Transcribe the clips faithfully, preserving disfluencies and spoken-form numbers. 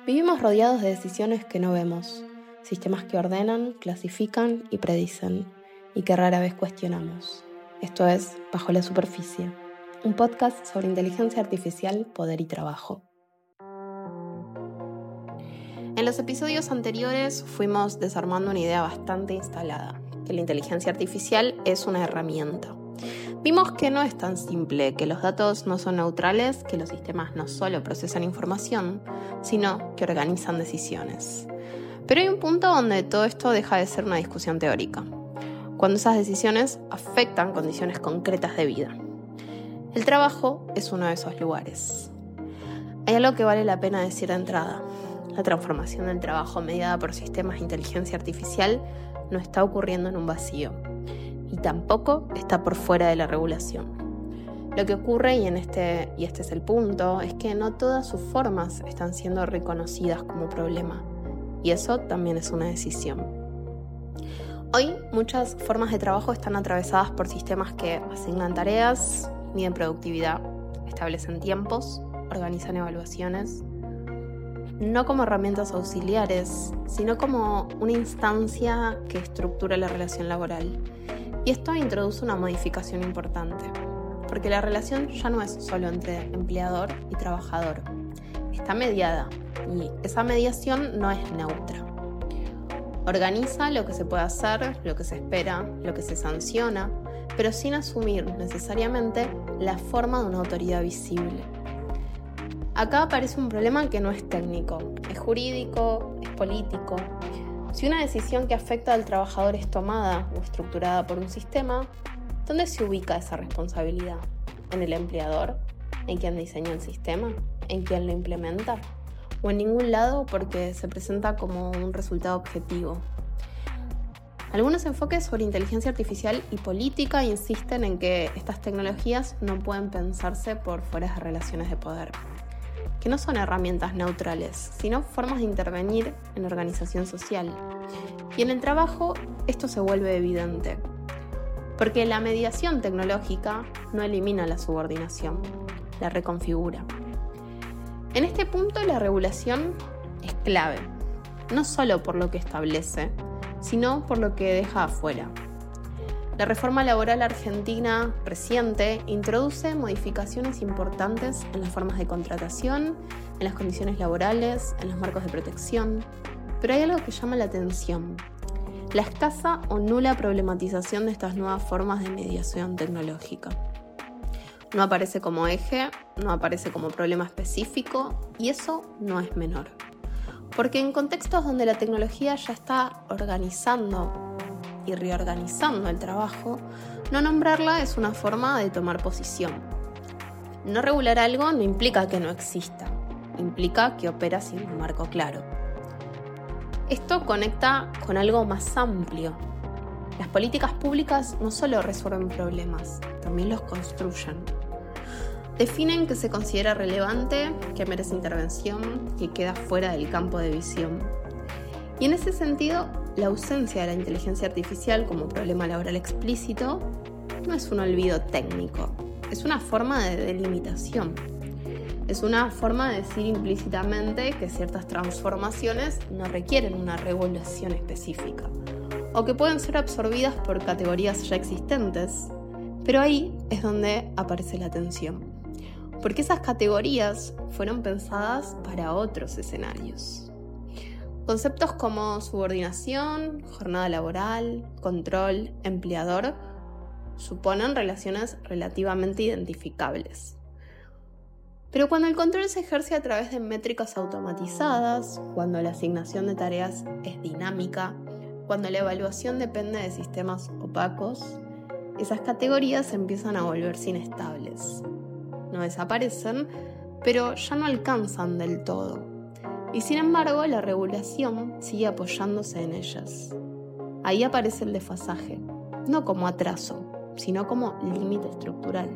Vivimos rodeados de decisiones que no vemos, sistemas que ordenan, clasifican y predicen, y que rara vez cuestionamos. Esto es Bajo la Superficie, un podcast sobre inteligencia artificial, poder y trabajo. En los episodios anteriores fuimos desarmando una idea bastante instalada, que la inteligencia artificial es una herramienta. Vimos que no es tan simple, que los datos no son neutrales, que los sistemas no solo procesan información, sino que organizan decisiones. Pero hay un punto donde todo esto deja de ser una discusión teórica, cuando esas decisiones afectan condiciones concretas de vida. El trabajo es uno de esos lugares. Hay algo que vale la pena decir de entrada. La transformación del trabajo mediada por sistemas de inteligencia artificial no está ocurriendo en un vacío. Y tampoco está por fuera de la regulación. Lo que ocurre, y, en este, y este es el punto, es que no todas sus formas están siendo reconocidas como problema. Y eso también es una decisión. Hoy, muchas formas de trabajo están atravesadas por sistemas que asignan tareas, miden productividad, establecen tiempos, organizan evaluaciones, no como herramientas auxiliares, sino como una instancia que estructura la relación laboral. Y esto introduce una modificación importante, porque la relación ya no es solo entre empleador y trabajador, está mediada, y esa mediación no es neutra. Organiza lo que se puede hacer, lo que se espera, lo que se sanciona, pero sin asumir necesariamente la forma de una autoridad visible. Acá aparece un problema que no es técnico, es jurídico, es político. Si una decisión que afecta al trabajador es tomada o estructurada por un sistema, ¿dónde se ubica esa responsabilidad? ¿En el empleador? ¿En quien diseña el sistema? ¿En quien lo implementa? ¿O en ningún lado porque se presenta como un resultado objetivo? Algunos enfoques sobre inteligencia artificial y política insisten en que estas tecnologías no pueden pensarse por fuera de relaciones de poder, que no son herramientas neutrales, sino formas de intervenir en la organización social. Y en el trabajo esto se vuelve evidente, porque la mediación tecnológica no elimina la subordinación, la reconfigura. En este punto la regulación es clave, no solo por lo que establece, sino por lo que deja afuera. La reforma laboral argentina reciente introduce modificaciones importantes en las formas de contratación, en las condiciones laborales, en los marcos de protección. Pero hay algo que llama la atención: la escasa o nula problematización de estas nuevas formas de mediación tecnológica. No aparece como eje, no aparece como problema específico, y eso no es menor. Porque en contextos donde la tecnología ya está organizando y reorganizando el trabajo, no nombrarla es una forma de tomar posición. No regular algo no implica que no exista, implica que opera sin un marco claro. Esto conecta con algo más amplio. Las políticas públicas no solo resuelven problemas, también los construyen. Definen qué se considera relevante, qué merece intervención, qué queda fuera del campo de visión. Y en ese sentido, la ausencia de la inteligencia artificial como problema laboral explícito no es un olvido técnico, es una forma de delimitación. Es una forma de decir implícitamente que ciertas transformaciones no requieren una regulación específica, o que pueden ser absorbidas por categorías ya existentes, pero ahí es donde aparece la tensión, porque esas categorías fueron pensadas para otros escenarios. Conceptos como subordinación, jornada laboral, control, empleador, suponen relaciones relativamente identificables. Pero cuando el control se ejerce a través de métricas automatizadas, cuando la asignación de tareas es dinámica, cuando la evaluación depende de sistemas opacos, esas categorías empiezan a volverse inestables. No desaparecen, pero ya no alcanzan del todo. Y sin embargo, la regulación sigue apoyándose en ellas. Ahí aparece el desfasaje, no como atraso, sino como límite estructural.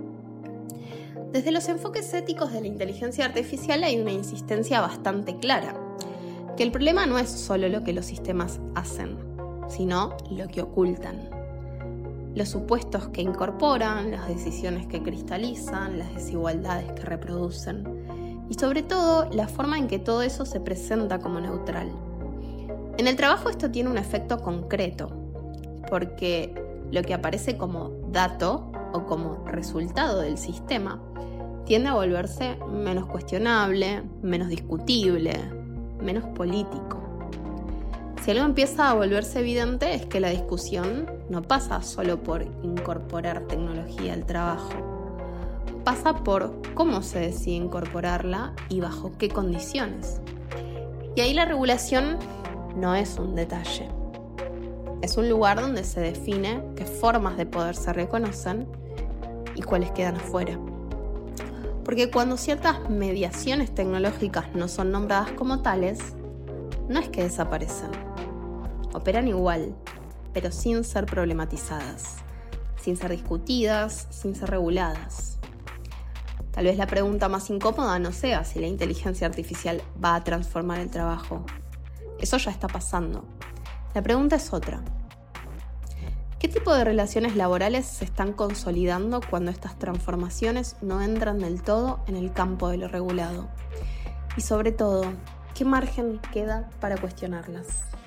Desde los enfoques éticos de la inteligencia artificial hay una insistencia bastante clara, que el problema no es solo lo que los sistemas hacen, sino lo que ocultan. Los supuestos que incorporan, las decisiones que cristalizan, las desigualdades que reproducen. y sobre todo la forma en que todo eso se presenta como neutral. En el trabajo esto tiene un efecto concreto, porque lo que aparece como dato o como resultado del sistema tiende a volverse menos cuestionable, menos discutible, menos político. Si algo empieza a volverse evidente es que la discusión no pasa solo por incorporar tecnología al trabajo, pasa por cómo se decide incorporarla y bajo qué condiciones. Y ahí la regulación no es un detalle. Es un lugar donde se define qué formas de poder se reconocen y cuáles quedan afuera. Porque cuando ciertas mediaciones tecnológicas no son nombradas como tales, no es que desaparecen. Operan igual, pero sin ser problematizadas, sin ser discutidas, sin ser reguladas. Tal vez la pregunta más incómoda no sea si la inteligencia artificial va a transformar el trabajo. Eso ya está pasando. La pregunta es otra. ¿Qué tipo de relaciones laborales se están consolidando cuando estas transformaciones no entran del todo en el campo de lo regulado? Y sobre todo, ¿qué margen queda para cuestionarlas?